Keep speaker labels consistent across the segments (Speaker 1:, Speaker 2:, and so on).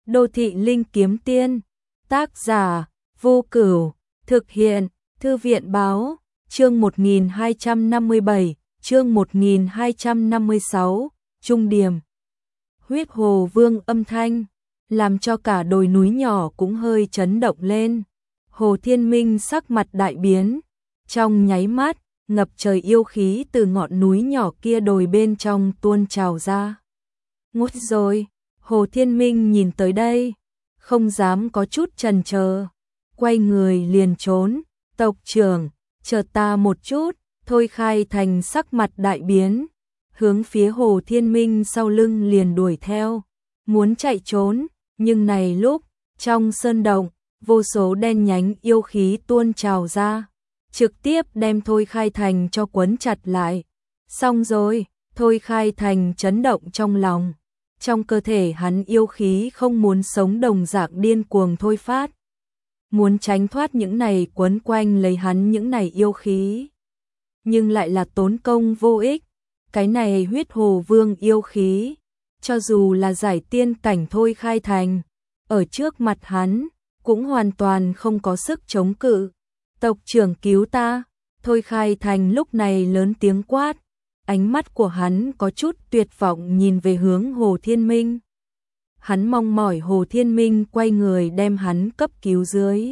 Speaker 1: Đô thị linh kiếm tiên, tác giả, Vô Cửu, thực hiện, Thư viện báo, chương 1257, chương 1256, trung điểm. Huyết Hồ Vương âm thanh, làm cho cả đồi núi nhỏ cũng hơi chấn động lên. Hồ Thiên Minh sắc mặt đại biến, trong nháy mắt, ngập trời yêu khí từ ngọn núi nhỏ kia đồi bên trong tuôn trào ra. Ngút rồi, Hồ Thiên Minh nhìn tới đây, không dám có chút chần chờ, quay người liền trốn. Tộc trưởng, chờ ta một chút. Thôi Khai Thành sắc mặt đại biến, hướng phía Hồ Thiên Minh sau lưng liền đuổi theo, muốn chạy trốn, nhưng này lúc, trong sơn động, vô số đen nhánh yêu khí tuôn trào ra, trực tiếp đem Thôi Khai Thành cho quấn chặt lại. Xong rồi, Thôi Khai Thành chấn động trong lòng, trong cơ thể hắn yêu khí không muốn sống đồng dạng điên cuồng thôi phát, muốn tránh thoát những này quấn quanh lấy hắn những này yêu khí, nhưng lại là tốn công vô ích. Cái này Huyết Hồ Vương yêu khí, cho dù là giải tiên cảnh Thôi Khai Thành, ở trước mặt hắn, cũng hoàn toàn không có sức chống cự. Tộc trưởng cứu ta. Thôi Khai Thành lúc này lớn tiếng quát, ánh mắt của hắn có chút tuyệt vọng nhìn về hướng Hồ Thiên Minh. Hắn mong mỏi Hồ Thiên Minh quay người đem hắn cấp cứu dưới.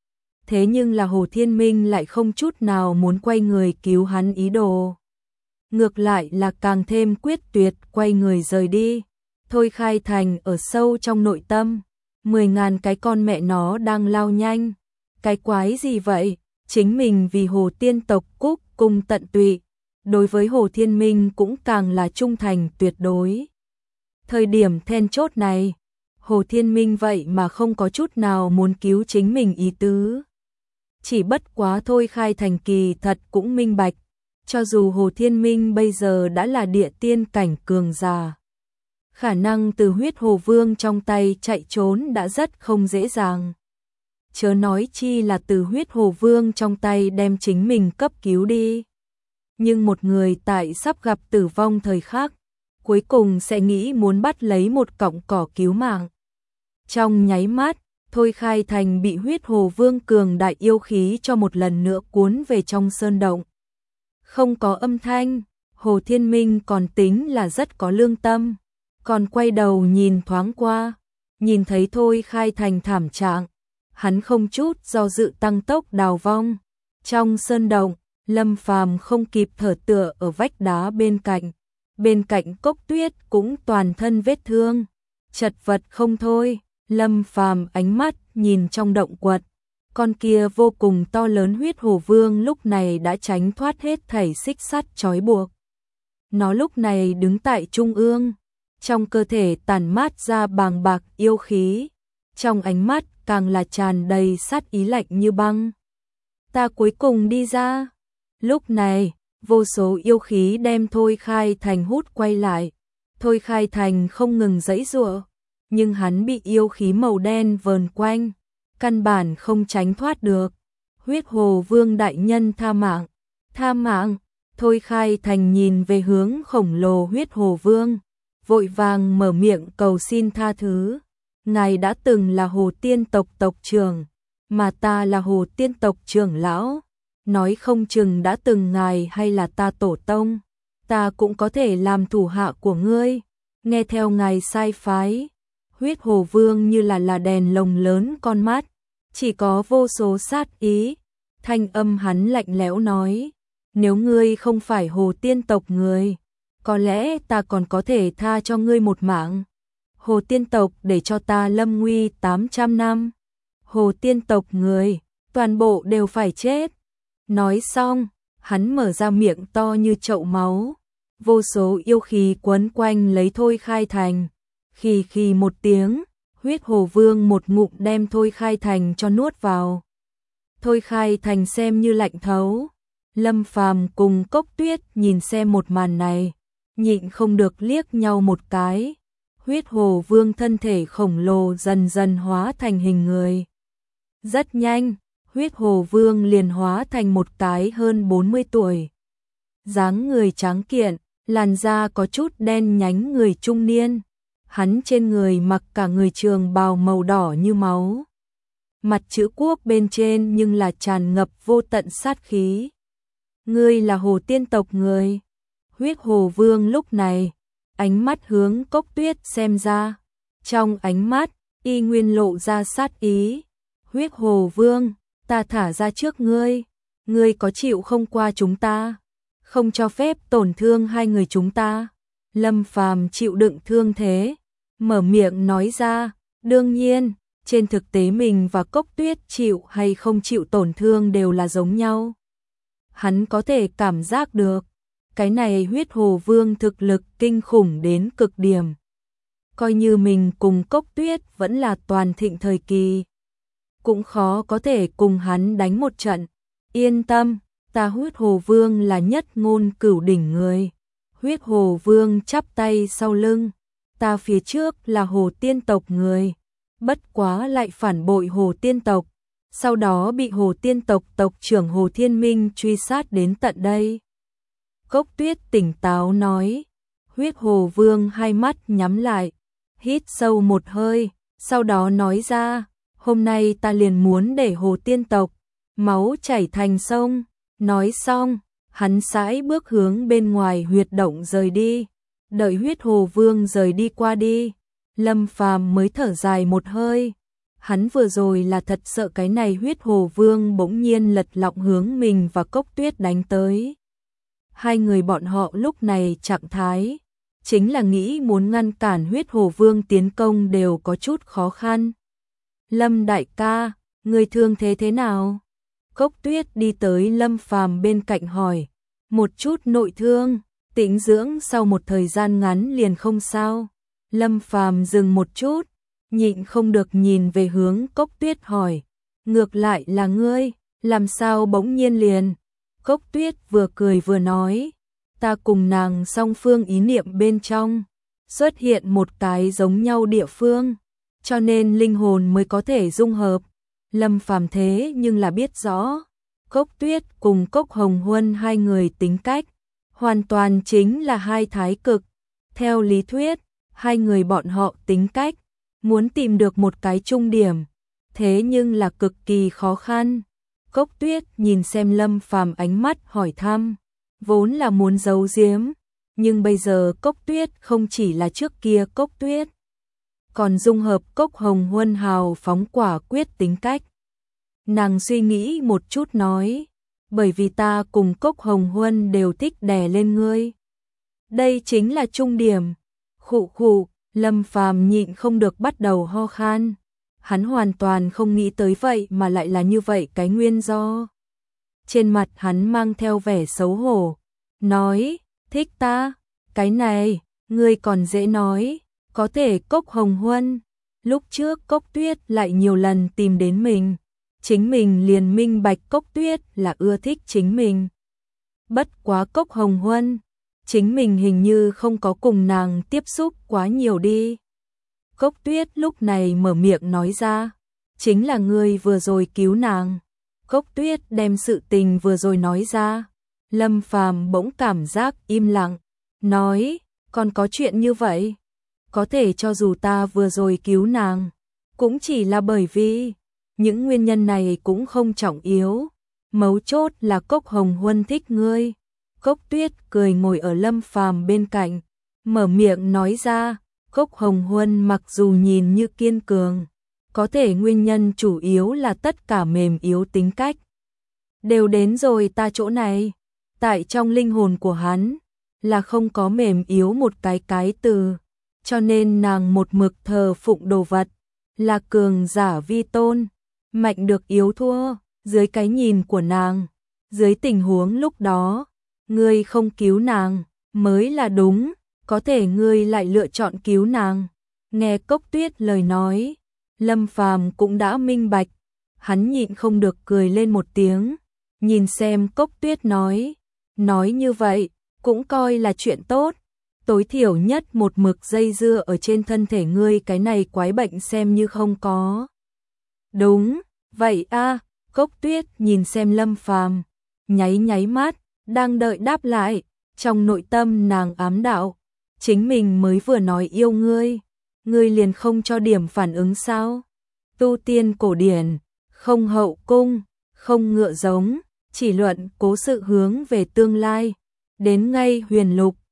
Speaker 1: Thế nhưng là Hồ Thiên Minh lại không chút nào muốn quay người cứu hắn ý đồ. Ngược lại là càng thêm quyết tuyệt quay người rời đi. Thôi Khai Thành ở sâu trong nội tâm, 10.000 cái con mẹ nó đang lao nhanh. Cái quái gì vậy? Chính mình vì Hồ Tiên tộc cúc cung tận tụy, đối với Hồ Thiên Minh cũng càng là trung thành tuyệt đối. Thời điểm then chốt này, Hồ Thiên Minh vậy mà không có chút nào muốn cứu chính mình ý tứ. Chỉ bất quá Thôi Khai Thành kỳ thật cũng minh bạch, cho dù Hồ Thiên Minh bây giờ đã là địa tiên cảnh cường giả, khả năng từ Huyết Hồ Vương trong tay chạy trốn đã rất không dễ dàng. Chớ nói chi là từ Huyết Hồ Vương trong tay đem chính mình cấp cứu đi. Nhưng một người tại sắp gặp tử vong thời khắc, cuối cùng sẽ nghĩ muốn bắt lấy một cọng cỏ cứu mạng. Trong nháy mắt, Thôi Khai Thành bị Huyết Hồ Vương cường đại yêu khí cho một lần nữa cuốn về trong sơn động. Không có âm thanh, Hồ Thiên Minh còn tính là rất có lương tâm, còn quay đầu nhìn thoáng qua, nhìn thấy Thôi Khai Thành thảm trạng, hắn không chút do dự tăng tốc đào vong. Trong sơn động, Lâm Phàm không kịp thở tựa ở vách đá bên cạnh Cốc Tuyết cũng toàn thân vết thương, chật vật không thôi. Lâm Phàm ánh mắt nhìn trong động quật, con kia vô cùng to lớn Huyết Hồ Vương lúc này đã tránh thoát hết thảy xích sắt trói buộc. Nó lúc này đứng tại trung ương, trong cơ thể tản mát ra bàng bạc yêu khí, trong ánh mắt càng là tràn đầy sát ý lạnh như băng. Ta cuối cùng đi ra. Lúc này, vô số yêu khí đem Thôi Khai Thành hút quay lại. Thôi Khai Thành không ngừng giãy giụa, nhưng hắn bị yêu khí màu đen vờn quanh, căn bản không tránh thoát được. Huyết Hồ Vương đại nhân tha mạng, tha mạng. Thôi Khai Thành nhìn về hướng khổng lồ Huyết Hồ Vương, vội vàng mở miệng cầu xin tha thứ. Ngài đã từng là Hồ Tiên tộc tộc trưởng, mà ta là Hồ Tiên tộc trưởng lão. Nói không chừng đã từng ngài hay là ta tổ tông, ta cũng có thể làm thủ hạ của ngươi, nghe theo ngài sai phái. Huyết Hồ Vương như là đèn lồng lớn con mắt, chỉ có vô số sát ý. Thanh âm hắn lạnh lẽo nói, nếu ngươi không phải Hồ Tiên tộc người, có lẽ ta còn có thể tha cho ngươi một mạng. Hồ Tiên tộc để cho ta lâm nguy 800 năm. Hồ Tiên tộc người, toàn bộ đều phải chết. Nói xong, hắn mở ra miệng to như chậu máu, vô số yêu khí quấn quanh lấy Thôi Khai Thành. Khì khì một tiếng, Huyết Hồ Vương một ngụm đem Thôi Khai Thành cho nuốt vào. Thôi Khai Thành xem như lạnh thấu. Lâm Phàm cùng Cốc Tuyết nhìn xem một màn này, nhịn không được liếc nhau một cái. Huyết Hồ Vương thân thể khổng lồ dần dần hóa thành hình người. Rất nhanh, Huyết Hồ Vương liền hóa thành một cái hơn 40 tuổi. Dáng người tráng kiện, làn da có chút đen nhánh người trung niên. Hắn trên người mặc cả người trường bào màu đỏ như máu. Mặt chữ quốc bên trên nhưng là tràn ngập vô tận sát khí. Ngươi là Hồ Tiên tộc người. Huyết Hồ Vương lúc này, ánh mắt hướng Cốc Tuyết xem ra. Trong ánh mắt, y nguyên lộ ra sát ý. Huyết Hồ Vương, ta thả ra trước ngươi. Ngươi có chịu không qua chúng ta? Không cho phép tổn thương hai người chúng ta. Lâm Phàm chịu đựng thương thế, mở miệng nói ra, đương nhiên, trên thực tế mình và Cốc Tuyết chịu hay không chịu tổn thương đều là giống nhau. Hắn có thể cảm giác được, cái này Huyết Hồ Vương thực lực kinh khủng đến cực điểm. Coi như mình cùng Cốc Tuyết vẫn là toàn thịnh thời kỳ, cũng khó có thể cùng hắn đánh một trận. Yên tâm, ta Huyết Hồ Vương là nhất ngôn cửu đỉnh người. Huyết Hồ Vương chắp tay sau lưng, ta phía trước là Hồ Tiên tộc người, bất quá lại phản bội Hồ Tiên tộc, sau đó bị Hồ Tiên tộc tộc trưởng Hồ Thiên Minh truy sát đến tận đây. Cốc Tuyết tỉnh táo nói. Huyết Hồ Vương hai mắt nhắm lại, hít sâu một hơi, sau đó nói ra, hôm nay ta liền muốn để Hồ Tiên tộc máu chảy thành sông. Nói xong, hắn sải bước hướng bên ngoài huyệt động rời đi. Đợi Huyết Hồ Vương rời đi qua đi, Lâm Phàm mới thở dài một hơi. Hắn vừa rồi là thật sợ cái này Huyết Hồ Vương bỗng nhiên lật lọng hướng mình và Cốc Tuyết đánh tới. Hai người bọn họ lúc này trạng thái, chính là nghĩ muốn ngăn cản Huyết Hồ Vương tiến công đều có chút khó khăn. Lâm đại ca, người thương thế nào? Cốc Tuyết đi tới Lâm Phàm bên cạnh hỏi. Một chút nội thương, tĩnh dưỡng sau một thời gian ngắn liền không sao. Lâm Phàm dừng một chút, nhịn không được nhìn về hướng Cốc Tuyết hỏi. Ngược lại là ngươi, làm sao bỗng nhiên liền? Cốc Tuyết vừa cười vừa nói. Ta cùng nàng song phương ý niệm bên trong, xuất hiện một cái giống nhau địa phương, cho nên linh hồn mới có thể dung hợp. Lâm Phàm thế nhưng là biết rõ, Cốc Tuyết cùng Cốc Hồng Huân hai người tính cách, hoàn toàn chính là hai thái cực. Theo lý thuyết, hai người bọn họ tính cách, muốn tìm được một cái trung điểm, thế nhưng là cực kỳ khó khăn. Cốc Tuyết nhìn xem Lâm Phàm ánh mắt hỏi thăm, vốn là muốn giấu giếm, nhưng bây giờ Cốc Tuyết không chỉ là trước kia Cốc Tuyết, còn dung hợp Cốc Hồng Huân hào phóng quả quyết tính cách. Nàng suy nghĩ một chút nói, bởi vì ta cùng Cốc Hồng Huân đều thích đè lên ngươi. Đây chính là trung điểm. Khụ khụ, Lâm Phàm nhịn không được bắt đầu ho khan. Hắn hoàn toàn không nghĩ tới vậy mà lại là như vậy cái nguyên do. Trên mặt hắn mang theo vẻ xấu hổ, nói, thích ta, cái này, ngươi còn dễ nói, có thể Cốc Hồng Huân. Lúc trước Cốc Tuyết lại nhiều lần tìm đến mình, chính mình liền minh bạch Cốc Tuyết là ưa thích chính mình. Bất quá Cốc Hồng Huân, chính mình hình như không có cùng nàng tiếp xúc quá nhiều đi. Cốc Tuyết lúc này mở miệng nói ra, chính là ngươi vừa rồi cứu nàng. Cốc Tuyết đem sự tình vừa rồi nói ra. Lâm Phàm bỗng cảm giác im lặng, nói, còn có chuyện như vậy? Có thể cho dù ta vừa rồi cứu nàng, cũng chỉ là bởi vì những nguyên nhân này cũng không trọng yếu. Mấu chốt là Cốc Hồng Huân thích ngươi. Cốc Tuyết cười ngồi ở Lâm Phàm bên cạnh, mở miệng nói ra, Cốc Hồng Huân mặc dù nhìn như kiên cường, có thể nguyên nhân chủ yếu là tất cả mềm yếu tính cách đều đến rồi ta chỗ này. Tại trong linh hồn của hắn là không có mềm yếu một cái từ, cho nên nàng một mực thờ phụng đồ vật, là cường giả vi tôn, mạnh được yếu thua. Dưới cái nhìn của nàng, dưới tình huống lúc đó, ngươi không cứu nàng mới là đúng, có thể ngươi lại lựa chọn cứu nàng. Nghe Cốc Tuyết lời nói, Lâm Phàm cũng đã minh bạch, hắn nhịn không được cười lên một tiếng, nhìn xem Cốc Tuyết nói như vậy, cũng coi là chuyện tốt, tối thiểu nhất một mực dây dưa ở trên thân thể ngươi cái này quái bệnh xem như không có. Đúng, vậy a. Cốc Tuyết nhìn xem Lâm Phàm, nháy mắt, đang đợi đáp lại, trong nội tâm nàng ám đạo, chính mình mới vừa nói yêu ngươi, ngươi liền không cho điểm phản ứng sao? Tu tiên cổ điển, không hậu cung, không ngựa giống, chỉ luận cố sự hướng về tương lai. Đến ngay huyền lục,